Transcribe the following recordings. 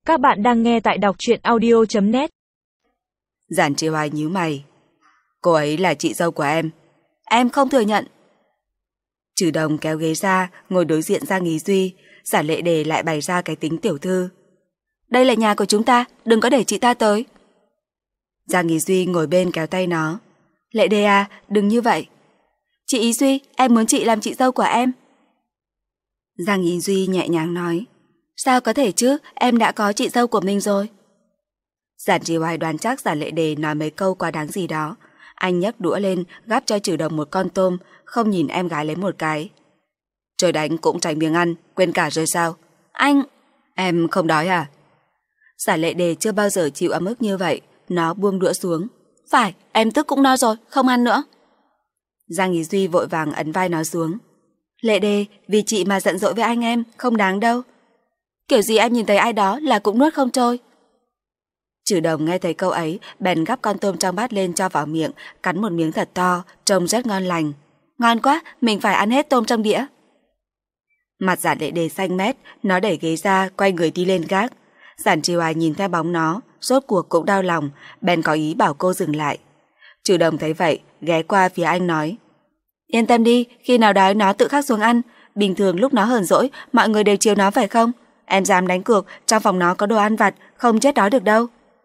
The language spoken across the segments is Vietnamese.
Các bạn đang nghe tại đọc truyện audio.net. Giản Chi Hoài nhíu mày. Cô ấy là chị dâu của em. Em không thừa nhận. Trừ Đồng kéo ghế ra, ngồi đối diện Giang Ý Duy. Giản Lệ Đề lại bày ra cái tính tiểu thư. Đây là nhà của chúng ta, đừng có để chị ta tới. Giang Ý Duy ngồi bên kéo tay nó. Lệ Đề à, đừng như vậy. Chị Ý Duy, em muốn chị làm chị dâu của em. Giang Ý Duy nhẹ nhàng nói. Sao có thể chứ, em đã có chị dâu của mình rồi. Giản Chi Hoài đoán chắc Giản Lệ Đề nói mấy câu quá đáng gì đó. Anh nhấc đũa lên, gắp cho Trừ Đồng một con tôm, không nhìn em gái lấy một cái. Trời đánh cũng tránh miếng ăn, quên cả rồi sao? Anh... Em không đói à? Giản Lệ Đề chưa bao giờ chịu ấm ức như vậy, nó buông đũa xuống. Phải, em tức cũng no rồi, không ăn nữa. Giang Ý Duy vội vàng ấn vai nó xuống. Lệ Đề, vì chị mà giận dỗi với anh em, không đáng đâu. Kiểu gì em nhìn thấy ai đó là cũng nuốt không trôi. Trừ Đồng nghe thấy câu ấy, bèn gắp con tôm trong bát lên cho vào miệng, cắn một miếng thật to, trông rất ngon lành. Ngon quá, mình phải ăn hết tôm trong đĩa. Mặt Giản Lệ Đề xanh mét, nó đẩy ghế ra, quay người đi lên gác. Giản Chi Hoài nhìn theo bóng nó, rốt cuộc cũng đau lòng, bèn có ý bảo cô dừng lại. Trừ Đồng thấy vậy, ghé qua phía anh nói. Yên tâm đi, khi nào đói nó tự khắc xuống ăn. Bình thường lúc nó hờn dỗi, mọi người đều chiều nó phải không? Em dám đánh cược, trong phòng nó có đồ ăn vặt, không chết đói được đâu.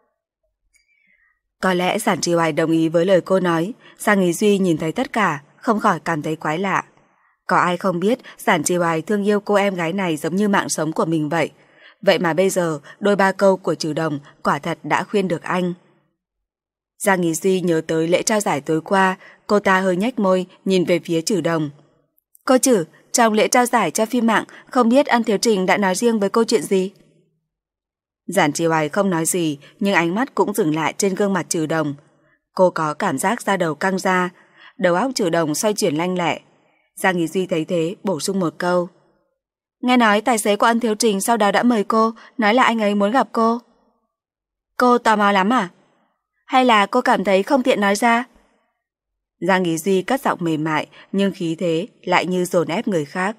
Có lẽ Giản Chi Hoài đồng ý với lời cô nói. Giang Ý Duy nhìn thấy tất cả, không khỏi cảm thấy quái lạ. Có ai không biết Giản Chi Hoài thương yêu cô em gái này giống như mạng sống của mình vậy. Vậy mà bây giờ, đôi ba câu của Trừ Đồng quả thật đã khuyên được anh. Giang Ý Duy nhớ tới lễ trao giải tối qua, cô ta hơi nhếch môi, nhìn về phía Trừ Đồng. Cô Trừ, trong lễ trao giải cho phim mạng, không biết Ân Thiếu Trình đã nói riêng với cô chuyện gì? Giản Chi Hoài không nói gì, nhưng ánh mắt cũng dừng lại trên gương mặt Trừ Đồng. Cô có cảm giác da đầu căng ra, đầu óc Trừ Đồng xoay chuyển lanh lẹ. Giang Ý Duy thấy thế, bổ sung một câu. Nghe nói tài xế của Ân Thiếu Trình sau đó đã mời cô, nói là anh ấy muốn gặp cô. Cô tò mò lắm à? Hay là cô cảm thấy không tiện nói ra? Giang Ý Duy cất giọng mềm mại, nhưng khí thế lại như dồn ép người khác.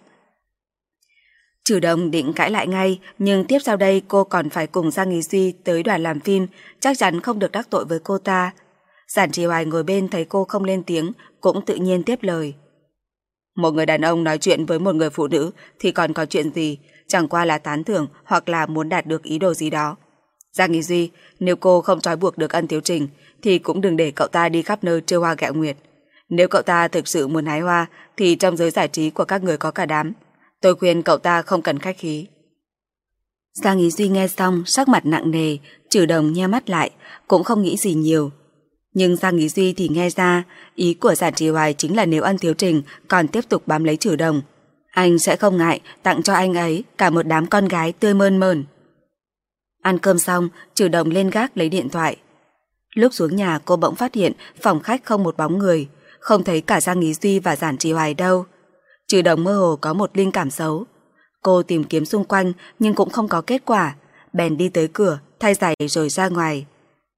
Trừ Đồng định cãi lại ngay, nhưng tiếp sau đây cô còn phải cùng Giang Ý Duy tới đoàn làm phim, chắc chắn không được đắc tội với cô ta. Giản Chi Hoài ngồi bên thấy cô không lên tiếng, cũng tự nhiên tiếp lời. Một người đàn ông nói chuyện với một người phụ nữ thì còn có chuyện gì, chẳng qua là tán thưởng hoặc là muốn đạt được ý đồ gì đó. Giang Ý Duy, nếu cô không trói buộc được Ân Thiếu Trình thì cũng đừng để cậu ta đi khắp nơi trêu hoa ghẹo nguyệt. Nếu cậu ta thực sự muốn hái hoa thì trong giới giải trí của các người có cả đám. Tôi khuyên cậu ta không cần khách khí. Giang Ý Duy nghe xong sắc mặt nặng nề, Trừ Đồng nhe mắt lại, cũng không nghĩ gì nhiều. Nhưng Giang Ý Duy thì nghe ra, ý của Giản Chi Hoài chính là nếu Ân Thiếu Trình còn tiếp tục bám lấy Trừ Đồng, anh sẽ không ngại tặng cho anh ấy cả một đám con gái tươi mơn mởn. Ăn cơm xong, Trừ Đồng lên gác lấy điện thoại. Lúc xuống nhà cô bỗng phát hiện phòng khách không một bóng người, không thấy cả Giang Ý Duy và Giản Chi Hoài đâu. Trừ Đồng mơ hồ có một linh cảm xấu. Cô tìm kiếm xung quanh nhưng cũng không có kết quả, bèn đi tới cửa, thay giày rồi ra ngoài.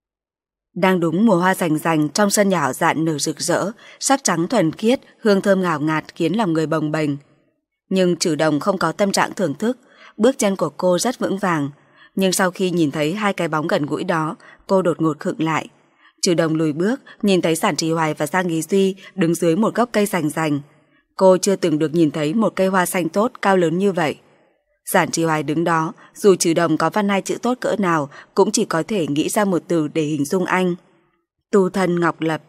Đang đúng mùa hoa rành rành trong sân nhà họ Dạn nở rực rỡ, sắc trắng thuần khiết, hương thơm ngào ngạt khiến lòng người bồng bềnh. Nhưng Trừ Đồng không có tâm trạng thưởng thức, bước chân của cô rất vững vàng. Nhưng sau khi nhìn thấy hai cái bóng gần gũi đó, cô đột ngột khựng lại. Trừ Đồng lùi bước, nhìn thấy Giản Chi Hoài và Giang Ý Duy đứng dưới một gốc cây rành rành. Cô chưa từng được nhìn thấy một cây hoa xanh tốt cao lớn như vậy. Giản Chi Hoài đứng đó, dù Trừ Đồng có văn hai chữ tốt cỡ nào, cũng chỉ có thể nghĩ ra một từ để hình dung anh. Tu thân ngọc lập.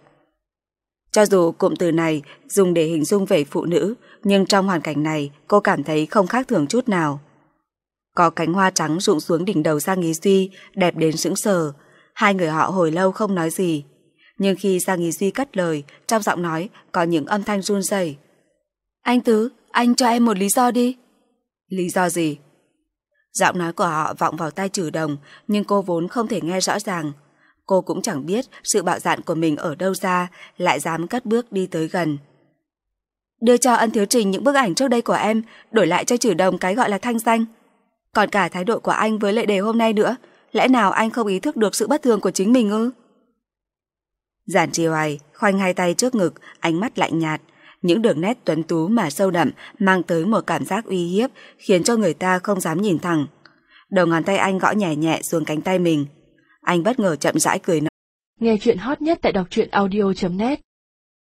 Cho dù cụm từ này dùng để hình dung về phụ nữ, nhưng trong hoàn cảnh này cô cảm thấy không khác thường chút nào. Có cánh hoa trắng rụng xuống đỉnh đầu Giang Ý Duy, đẹp đến sững sờ. Hai người họ hồi lâu không nói gì. Nhưng khi Giang Ý Duy cất lời, trong giọng nói có những âm thanh run rẩy. Anh Tứ, anh cho em một lý do đi. Lý do gì? Giọng nói của họ vọng vào tai Trừ Đồng, nhưng cô vốn không thể nghe rõ ràng. Cô cũng chẳng biết sự bạo dạn của mình ở đâu ra, lại dám cất bước đi tới gần. Đưa cho Ân Thiếu Trình những bức ảnh trước đây của em, đổi lại cho Trừ Đồng cái gọi là thanh danh. Còn cả thái độ của anh với Lệ Đề hôm nay nữa, lẽ nào anh không ý thức được sự bất thường của chính mình ư? Giản Chi Hoài khoanh hai tay trước ngực, ánh mắt lạnh nhạt. Những đường nét tuấn tú mà sâu đậm mang tới một cảm giác uy hiếp khiến cho người ta không dám nhìn thẳng. Đầu ngón tay anh gõ nhẹ nhẹ xuống cánh tay mình. Anh bất ngờ chậm rãi cười nói. Nghe chuyện hot nhất tại đọc truyện audio.net